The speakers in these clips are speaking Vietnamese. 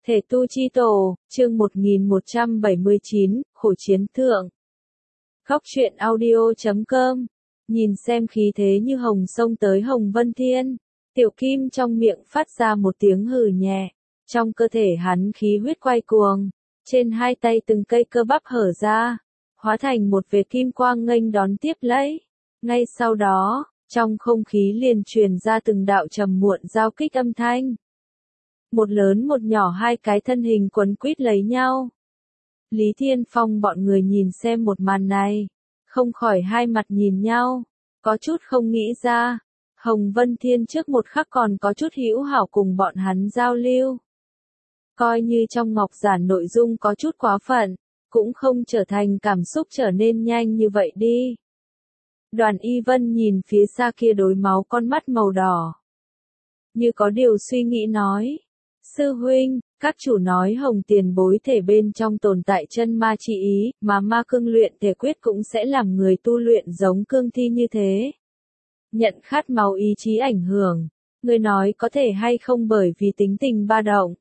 Thể tu chi tổ, chương 1179, khổ chiến thượng. Góc truyện audio.com. Nhìn xem khí thế như hồng sông tới Hồng Vân Thiên, Tiểu Kim trong miệng phát ra một tiếng hừ nhẹ, trong cơ thể hắn khí huyết quay cuồng, trên hai tay từng cây cơ bắp hở ra, hóa thành một vệt kim quang nghênh đón tiếp lấy. Ngay sau đó, trong không khí liền truyền ra từng đạo trầm muộn giao kích âm thanh. Một lớn một nhỏ hai cái thân hình quấn quýt lấy nhau. Lý Thiên Phong bọn người nhìn xem một màn này, không khỏi hai mặt nhìn nhau, có chút không nghĩ ra. Hồng Vân Thiên trước một khắc còn có chút hữu hảo cùng bọn hắn giao lưu. Coi như trong ngọc giản nội dung có chút quá phận, cũng không trở thành cảm xúc trở nên nhanh như vậy đi. Đoàn Y Vân nhìn phía xa kia đối máu con mắt màu đỏ, như có điều suy nghĩ nói. Sư huynh, các chủ nói Hồng tiền bối thể bên trong tồn tại chân ma chi ý, mà ma cương luyện thể quyết cũng sẽ làm người tu luyện giống cương thi như thế. Nhận khát máu ý chí ảnh hưởng, người nói có thể hay không bởi vì tính tình ba động.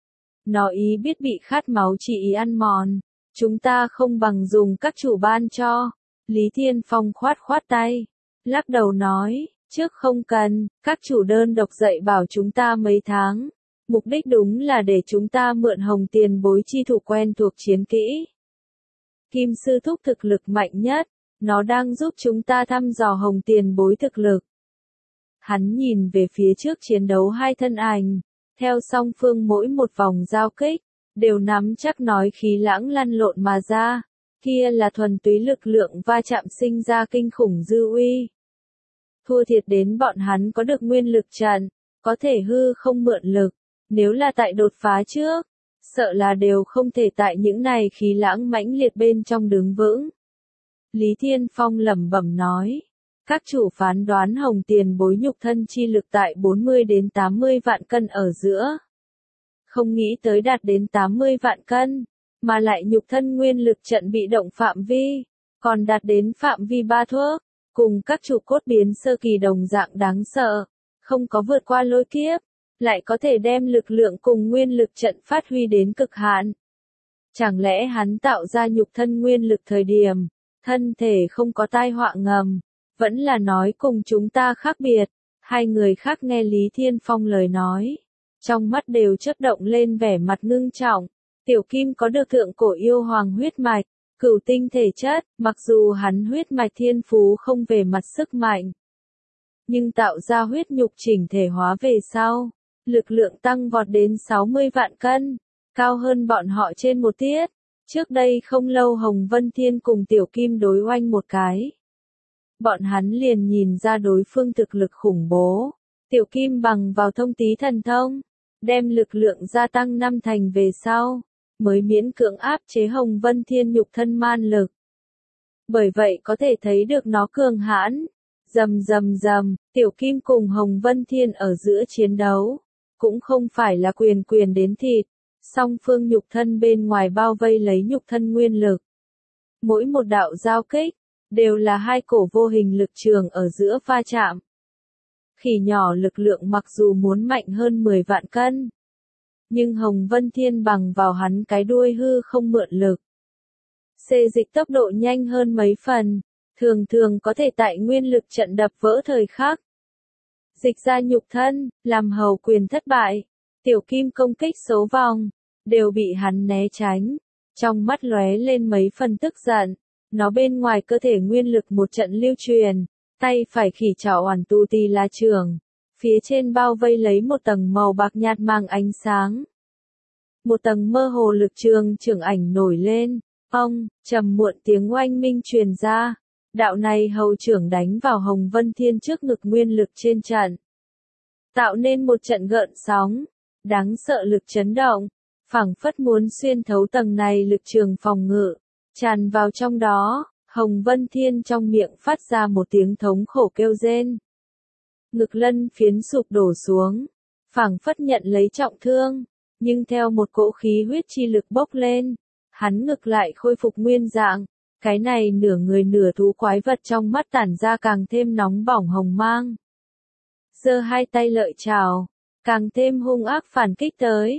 Nó ý biết bị khát máu chi ý ăn mòn, chúng ta không bằng dùng các chủ ban cho. Lý Thiên Phong khoát tay, lắc đầu nói, trước không cần, các chủ đơn độc dạy bảo chúng ta mấy tháng. Mục đích đúng là để chúng ta mượn Hồng tiền bối chi thủ quen thuộc chiến kỹ. Kim sư thúc thực lực mạnh nhất, nó đang giúp chúng ta thăm dò Hồng tiền bối thực lực. Hắn nhìn về phía trước chiến đấu hai thân ảnh, theo song phương mỗi một vòng giao kích, đều nắm chắc nói khí lãng lăn lộn mà ra, kia là thuần túy lực lượng va chạm sinh ra kinh khủng dư uy. Thua thiệt đến bọn hắn có được nguyên lực trận, có thể hư không mượn lực. Nếu là tại đột phá trước, sợ là đều không thể tại những này khí lãng mãnh liệt bên trong đứng vững. Lý Thiên Phong lẩm bẩm nói, các chủ phán đoán Hồng tiền bối nhục thân chi lực tại 40 đến 80 vạn cân ở giữa. Không nghĩ tới đạt đến 80 vạn cân, mà lại nhục thân nguyên lực trận bị động phạm vi, còn đạt đến phạm vi 3 thước, cùng các chủ cốt biến sơ kỳ đồng dạng đáng sợ, không có vượt qua lôi kiếp. Lại có thể đem lực lượng cùng nguyên lực trận phát huy đến cực hạn. Chẳng lẽ hắn tạo ra nhục thân nguyên lực thời điểm, thân thể không có tai họa ngầm, vẫn là nói cùng chúng ta khác biệt. Hai người khác nghe Lý Thiên Phong lời nói, trong mắt đều chớp động lên vẻ mặt ngưng trọng. Tiểu Kim có được thượng cổ yêu hoàng huyết mạch, cửu tinh thể chất, mặc dù hắn huyết mạch thiên phú không về mặt sức mạnh, nhưng tạo ra huyết nhục chỉnh thể hóa về sau. Lực lượng tăng vọt đến 60 vạn cân, cao hơn bọn họ trên một tiết. Trước đây không lâu Hồng Vân Thiên cùng Tiểu Kim đối oanh một cái. Bọn hắn liền nhìn ra đối phương thực lực khủng bố. Tiểu Kim bằng vào thông tí thần thông, đem lực lượng gia tăng 5 thành về sau, mới miễn cưỡng áp chế Hồng Vân Thiên nhục thân man lực. Bởi vậy có thể thấy được nó cường hãn. Rầm, Tiểu Kim cùng Hồng Vân Thiên ở giữa chiến đấu. Cũng không phải là quyền đến thịt, song phương nhục thân bên ngoài bao vây lấy nhục thân nguyên lực. Mỗi một đạo giao kích, đều là hai cổ vô hình lực trường ở giữa va chạm. Khỉ nhỏ lực lượng mặc dù muốn mạnh hơn 10 vạn cân, nhưng Hồng Vân Thiên bằng vào hắn cái đuôi hư không mượn lực. Xê dịch tốc độ nhanh hơn mấy phần, thường có thể tại nguyên lực trận đập vỡ thời khắc. Dịch ra nhục thân, làm hầu quyền thất bại. Tiểu Kim công kích số vòng, đều bị hắn né tránh. Trong mắt lóe lên mấy phần tức giận. Nó bên ngoài cơ thể nguyên lực một trận lưu truyền. Tay phải khỉ trảo oản tu tì la trường. Phía trên bao vây lấy một tầng màu bạc nhạt mang ánh sáng. Một tầng mơ hồ lực trường trưởng ảnh nổi lên. Trầm muộn tiếng oanh minh truyền ra. Đạo này hầu trưởng đánh vào Hồng Vân Thiên trước ngực nguyên lực trên trận. Tạo nên một trận gợn sóng, đáng sợ lực chấn động, phảng phất muốn xuyên thấu tầng này lực trường phòng ngự, tràn vào trong đó, Hồng Vân Thiên trong miệng phát ra một tiếng thống khổ kêu rên. Ngực lân phiến sụp đổ xuống, phảng phất nhận lấy trọng thương, nhưng theo một cỗ khí huyết chi lực bốc lên, hắn ngực lại khôi phục nguyên dạng. Cái này nửa người nửa thú quái vật trong mắt tản ra càng thêm nóng bỏng hồng mang. Giơ hai tay lợi chảo, càng thêm hung ác phản kích tới.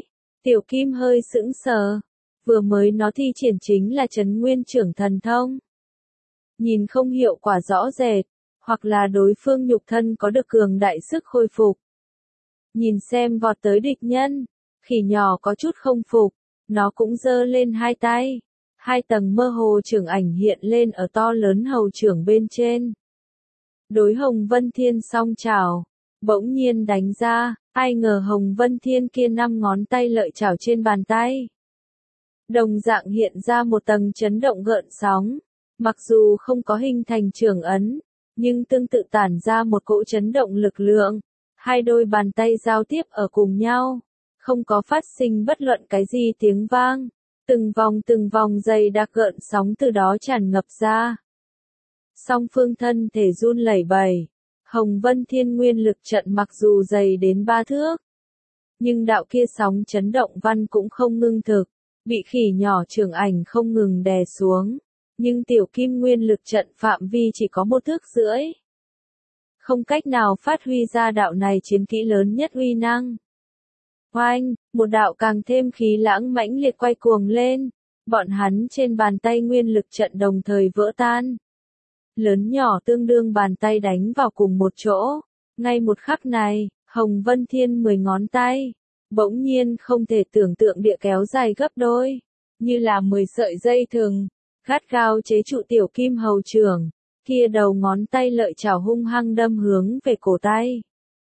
Tiểu Kim hơi sững sờ. Vừa mới nó thi triển chính là Trấn Nguyên Trưởng Thần Thông. Nhìn không hiệu quả rõ rệt, hoặc là đối phương nhục thân có được cường đại sức khôi phục. Nhìn xem vọt tới địch nhân, khỉ nhỏ có chút không phục, nó cũng giơ lên hai tay. Hai tầng mơ hồ trưởng ảnh hiện lên ở to lớn hầu trưởng bên trên. Đối Hồng Vân Thiên song chảo, bỗng nhiên đánh ra, ai ngờ Hồng Vân Thiên kia 5 ngón tay lợi chảo trên bàn tay. Đồng dạng hiện ra một tầng chấn động gợn sóng, mặc dù không có hình thành trường ấn, nhưng tương tự tản ra một cỗ chấn động lực lượng. Hai đôi bàn tay giao tiếp ở cùng nhau, không có phát sinh bất luận cái gì tiếng vang. Từng vòng dày đặc gợn sóng từ đó tràn ngập ra. Song phương thân thể run lẩy bẩy, Hồng Vân Thiên nguyên lực trận mặc dù dày đến 3 thước, nhưng đạo kia sóng chấn động văn cũng không ngưng thực, bị khỉ nhỏ trưởng ảnh không ngừng đè xuống, nhưng Tiểu Kim nguyên lực trận phạm vi chỉ có 1 thước rưỡi. Không cách nào phát huy ra đạo này chiến kỹ lớn nhất uy năng. Oanh, một đạo càng thêm khí lãng mãnh liệt quay cuồng lên, bọn hắn trên bàn tay nguyên lực trận đồng thời vỡ tan. Lớn nhỏ tương đương bàn tay đánh vào cùng một chỗ, ngay một khắc này, Hồng Vân Thiên 10 ngón tay, bỗng nhiên không thể tưởng tượng địa kéo dài gấp đôi, như là 10 sợi dây thừng, gắt gao chế trụ Tiểu Kim hầu trưởng, kia đầu ngón tay lợi chảo hung hăng đâm hướng về cổ tay.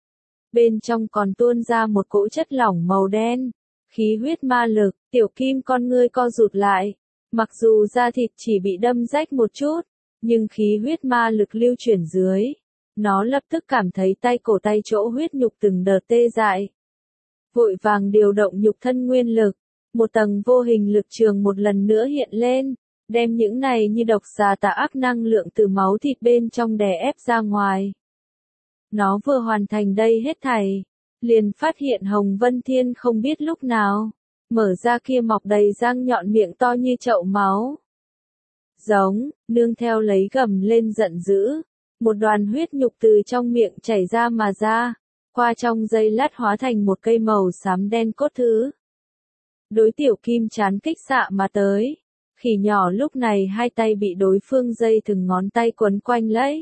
Bên trong còn tuôn ra một cỗ chất lỏng màu đen, khí huyết ma lực. Tiểu Kim con ngươi co rụt lại, mặc dù da thịt chỉ bị đâm rách một chút, nhưng khí huyết ma lực lưu chuyển dưới, nó lập tức cảm thấy tay cổ tay chỗ huyết nhục từng đợt tê dại. Vội vàng điều động nhục thân nguyên lực, một tầng vô hình lực trường một lần nữa hiện lên, đem những này như độc xà tà ác năng lượng từ máu thịt bên trong đè ép ra ngoài. Nó vừa hoàn thành đây hết thảy, liền phát hiện Hồng Vân Thiên không biết lúc nào, mở ra kia mọc đầy răng nhọn miệng to như chậu máu. Giống, nương theo lấy gầm lên giận dữ, một đoàn huyết nhục từ trong miệng chảy ra mà ra, qua trong giây lát hóa thành một cây màu xám đen cốt thứ. Đối Tiểu Kim chán kích xạ mà tới, khỉ nhỏ lúc này hai tay bị đối phương dây thừng ngón tay quấn quanh lấy.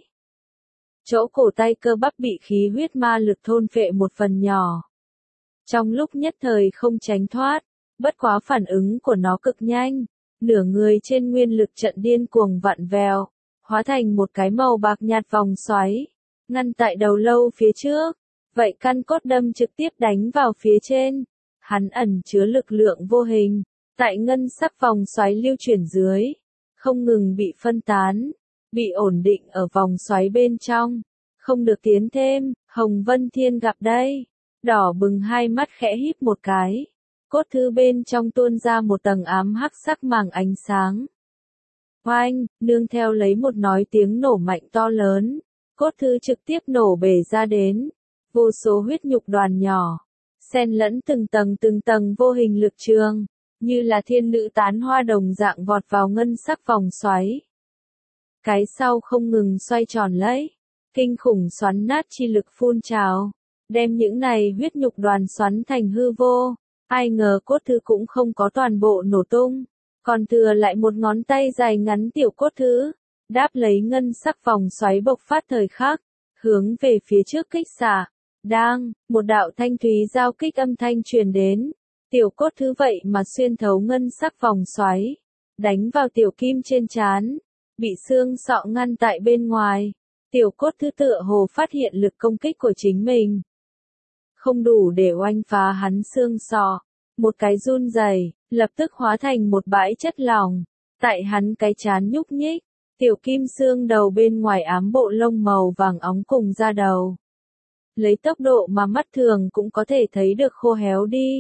Chỗ cổ tay cơ bắp bị khí huyết ma lực thôn phệ một phần nhỏ. Trong lúc nhất thời không tránh thoát, bất quá phản ứng của nó cực nhanh, nửa người trên nguyên lực trận điên cuồng vặn vẹo, hóa thành một cái màu bạc nhạt vòng xoáy, ngăn tại đầu lâu phía trước, vậy căn cốt đâm trực tiếp đánh vào phía trên. Hắn ẩn chứa lực lượng vô hình, tại ngân sắc vòng xoáy lưu chuyển dưới, không ngừng bị phân tán, bị ổn định ở vòng xoáy bên trong, không được tiến thêm. Hồng Vân Thiên gặp đây, đỏ bừng hai mắt khẽ híp một cái, cốt thư bên trong tuôn ra một tầng ám hắc sắc màng ánh sáng. Oanh, nương theo lấy một nói tiếng nổ mạnh to lớn, cốt thư trực tiếp nổ bể ra đến, vô số huyết nhục đoàn nhỏ, xen lẫn từng tầng vô hình lực trường, như là thiên nữ tán hoa đồng dạng vọt vào ngân sắc vòng xoáy. Cái sau không ngừng xoay tròn lấy, kinh khủng xoắn nát chi lực phun trào, đem những này huyết nhục đoàn xoắn thành hư vô. Ai ngờ cốt thư cũng không có toàn bộ nổ tung, còn thừa lại một ngón tay dài ngắn tiểu cốt thư, đáp lấy ngân sắc vòng xoáy bộc phát thời khắc, hướng về phía trước kích xạ. Đang, một đạo thanh thúy giao kích âm thanh truyền đến, tiểu cốt thư vậy mà xuyên thấu ngân sắc vòng xoáy, đánh vào Tiểu Kim trên trán, bị xương sọ ngăn tại bên ngoài. Tiểu cốt thư tựa hồ phát hiện lực công kích của chính mình không đủ để oanh phá hắn xương sọ, một cái run rẩy, lập tức hóa thành một bãi chất lỏng, tại hắn cái trán nhúc nhích, Tiểu Kim xương đầu bên ngoài ám bộ lông màu vàng óng cùng da đầu. Lấy tốc độ mà mắt thường cũng có thể thấy được khô héo đi.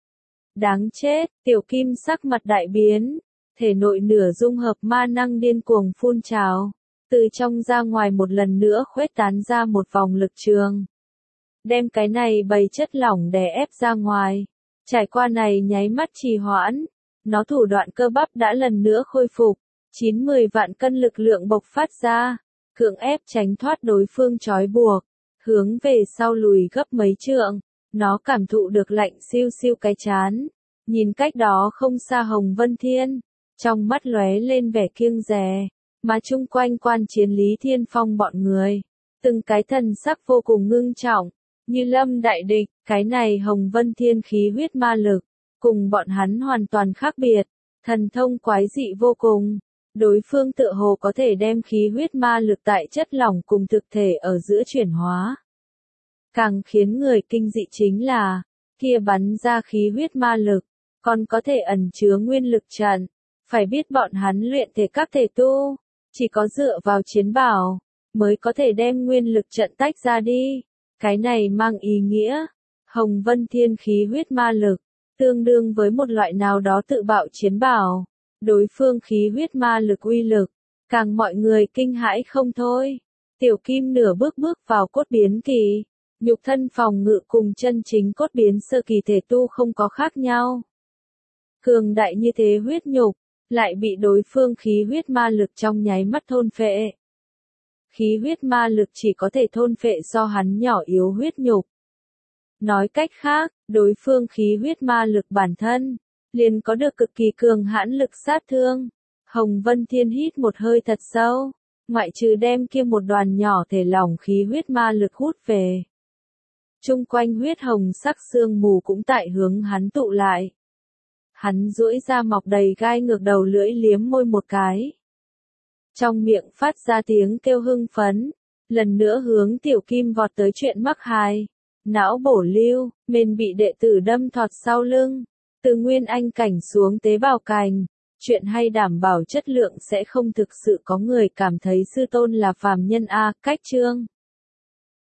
Đáng chết, Tiểu Kim sắc mặt đại biến, thể nội nửa dung hợp ma năng điên cuồng phun trào, từ trong ra ngoài một lần nữa khuếch tán ra một vòng lực trường. Đem cái này bầy chất lỏng đè ép ra ngoài. Trải qua này nháy mắt trì hoãn, nó thủ đoạn cơ bắp đã lần nữa khôi phục, 9-10 vạn cân lực lượng bộc phát ra, cưỡng ép tránh thoát đối phương trói buộc, hướng về sau lùi gấp mấy trượng, nó cảm thụ được lạnh siêu siêu cái trán, Nhìn cách đó không xa Hồng Vân Thiên, trong mắt lóe lên vẻ kiêng dè, mà chung quanh quan chiến Lý Thiên Phong bọn người, từng cái thần sắc vô cùng ngưng trọng, như lâm đại địch. Cái này Hồng Vân Thiên khí huyết ma lực, cùng bọn hắn hoàn toàn khác biệt, thần thông quái dị vô cùng. Đối phương tựa hồ có thể đem khí huyết ma lực tại chất lỏng cùng thực thể ở giữa chuyển hóa. Càng khiến người kinh dị chính là, kia bắn ra khí huyết ma lực, còn có thể ẩn chứa nguyên lực trận. Phải biết bọn hắn luyện thể các thể tu, chỉ có dựa vào chiến bảo, mới có thể đem nguyên lực trận tách ra đi. Cái này mang ý nghĩa, Hồng Vân Thiên khí huyết ma lực, tương đương với một loại nào đó tự bạo chiến bảo. Đối phương khí huyết ma lực uy lực, càng mọi người kinh hãi không thôi. Tiểu Kim nửa bước bước vào cốt biến kỳ, nhục thân phòng ngự cùng chân chính cốt biến sơ kỳ thể tu không có khác nhau. Cường đại như thế huyết nhục, lại bị đối phương khí huyết ma lực trong nháy mắt thôn phệ. Khí huyết ma lực chỉ có thể thôn phệ do hắn nhỏ yếu huyết nhục. Nói cách khác, đối phương khí huyết ma lực bản thân, liền có được cực kỳ cường hãn lực sát thương. Hồng Vân Thiên hít một hơi thật sâu, ngoại trừ đem kia một đoàn nhỏ thể lỏng khí huyết ma lực hút về. Trung quanh huyết hồng sắc sương mù cũng tại hướng hắn tụ lại. Hắn duỗi ra mọc đầy gai ngược đầu lưỡi liếm môi một cái. Trong miệng phát ra tiếng kêu hưng phấn, lần nữa hướng Tiểu Kim vọt tới chuyện mắc hài. Não bổ lưu, mền bị đệ tử đâm thọt sau lưng, từ nguyên anh cảnh xuống tế bào cành. Chuyện hay đảm bảo chất lượng sẽ không thực sự có người cảm thấy sư tôn là phàm nhân a. Cách chương